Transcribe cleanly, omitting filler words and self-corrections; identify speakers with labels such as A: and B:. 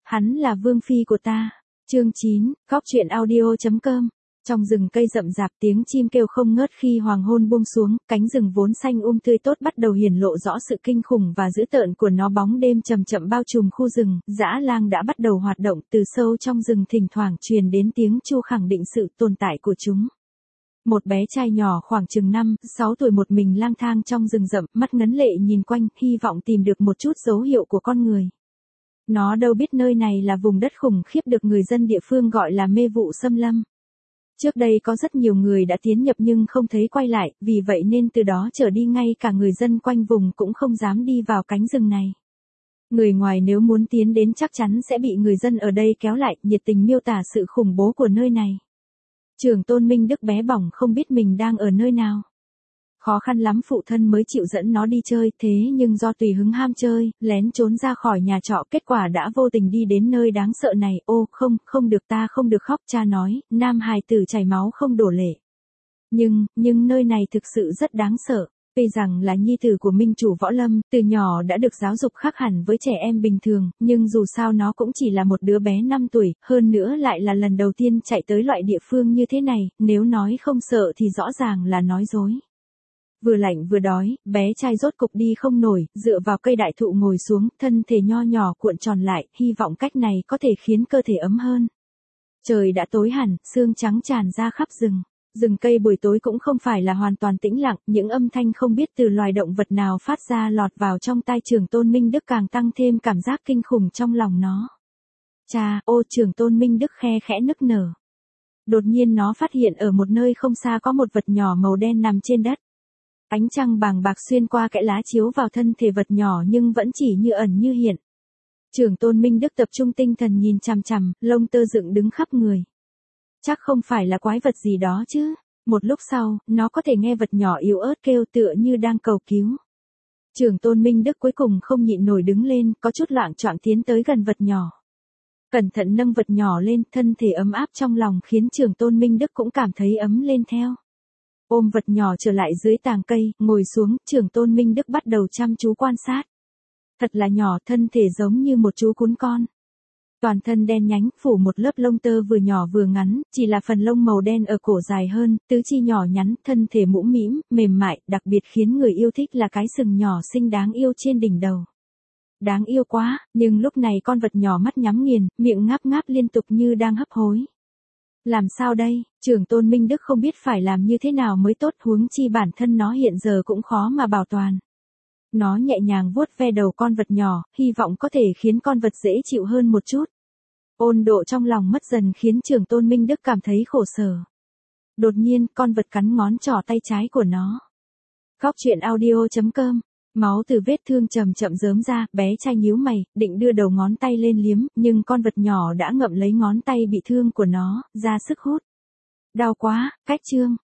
A: Hắn là vương phi của ta. Chương 9, Cóc truyện audio.com. Trong rừng cây rậm rạp tiếng chim kêu không ngớt khi hoàng hôn buông xuống, cánh rừng vốn xanh tươi tốt bắt đầu hiển lộ rõ sự kinh khủng và dữ tợn của nó. Bóng đêm chậm chậm bao trùm khu rừng, dã lang đã bắt đầu hoạt động. Từ sâu trong rừng thỉnh thoảng truyền đến tiếng chu khẳng định sự tồn tại của chúng. Một bé trai nhỏ khoảng chừng 5-6 tuổi một mình lang thang trong rừng rậm, mắt ngấn lệ nhìn quanh, hy vọng tìm được một chút dấu hiệu của con người. Nó đâu biết nơi này là vùng đất khủng khiếp được người dân địa phương gọi là mê vụ xâm lâm. Trước đây có rất nhiều người đã tiến nhập nhưng không thấy quay lại, vì vậy nên từ đó trở đi ngay cả người dân quanh vùng cũng không dám đi vào cánh rừng này. Người ngoài nếu muốn tiến đến chắc chắn sẽ bị người dân ở đây kéo lại, nhiệt tình miêu tả sự khủng bố của nơi này. Trưởng tôn Minh Đức bé bỏng không biết mình đang ở nơi nào. Khó khăn lắm phụ thân mới chịu dẫn nó đi chơi, thế nhưng do tùy hứng ham chơi, lén trốn ra khỏi nhà trọ, kết quả đã vô tình đi đến nơi đáng sợ này. Ô, không được, ta không được khóc, cha nói, nam hài tử chảy máu không đổ lệ. Nhưng nơi này thực sự rất đáng sợ. Tuy rằng là nhi tử của minh chủ võ lâm, từ nhỏ đã được giáo dục khác hẳn với trẻ em bình thường, nhưng dù sao nó cũng chỉ là một đứa bé 5 tuổi, hơn nữa lại là lần đầu tiên chạy tới loại địa phương như thế này, nếu nói không sợ thì rõ ràng là nói dối. Vừa lạnh vừa đói, bé trai rốt cục đi không nổi, dựa vào cây đại thụ ngồi xuống, thân thể nho nhỏ cuộn tròn lại, hy vọng cách này có thể khiến cơ thể ấm hơn. Trời đã tối hẳn, sương trắng tràn ra khắp rừng. Rừng cây buổi tối cũng không phải là hoàn toàn tĩnh lặng, những âm thanh không biết từ loài động vật nào phát ra lọt vào trong tai trưởng tôn Minh Đức càng tăng thêm cảm giác kinh khủng trong lòng nó. Cha, ô, trưởng tôn Minh Đức khe khẽ nức nở. Đột nhiên nó phát hiện ở một nơi không xa có một vật nhỏ màu đen nằm trên đất. Ánh trăng bàng bạc xuyên qua kẽ lá chiếu vào thân thể vật nhỏ nhưng vẫn chỉ như ẩn như hiện. Trưởng tôn Minh Đức tập trung tinh thần nhìn chằm chằm, lông tơ dựng đứng khắp người. Chắc không phải là quái vật gì đó chứ. Một lúc sau, nó có thể nghe vật nhỏ yếu ớt kêu tựa như đang cầu cứu. Trưởng tôn Minh Đức cuối cùng không nhịn nổi đứng lên, có chút loạng choạng tiến tới gần vật nhỏ. Cẩn thận nâng vật nhỏ lên, thân thể ấm áp trong lòng khiến trưởng tôn Minh Đức cũng cảm thấy ấm lên theo. Ôm vật nhỏ trở lại dưới tàng cây, ngồi xuống, trưởng tôn Minh Đức bắt đầu chăm chú quan sát. Thật là nhỏ, thân thể giống như một chú cún con. Toàn thân đen nhánh, phủ một lớp lông tơ vừa nhỏ vừa ngắn, chỉ là phần lông màu đen ở cổ dài hơn, tứ chi nhỏ nhắn, thân thể mũm mĩm, mềm mại, đặc biệt khiến người yêu thích là cái sừng nhỏ xinh đáng yêu trên đỉnh đầu. Đáng yêu quá, nhưng lúc này con vật nhỏ mắt nhắm nghiền, miệng ngáp ngáp liên tục như đang hấp hối. Làm sao đây, trưởng tôn Minh Đức không biết phải làm như thế nào mới tốt, huống chi bản thân nó hiện giờ cũng khó mà bảo toàn. Nó nhẹ nhàng vuốt ve đầu con vật nhỏ, hy vọng có thể khiến con vật dễ chịu hơn một chút. Ôn độ trong lòng mất dần khiến trưởng tôn Minh Đức cảm thấy khổ sở. Đột nhiên, con vật cắn ngón trỏ tay trái của nó. Cóc truyện audio.com. Máu từ vết thương chậm chậm rớm ra, bé trai nhíu mày, định đưa đầu ngón tay lên liếm, nhưng con vật nhỏ đã ngậm lấy ngón tay bị thương của nó, ra sức hút. Đau quá, cách chương.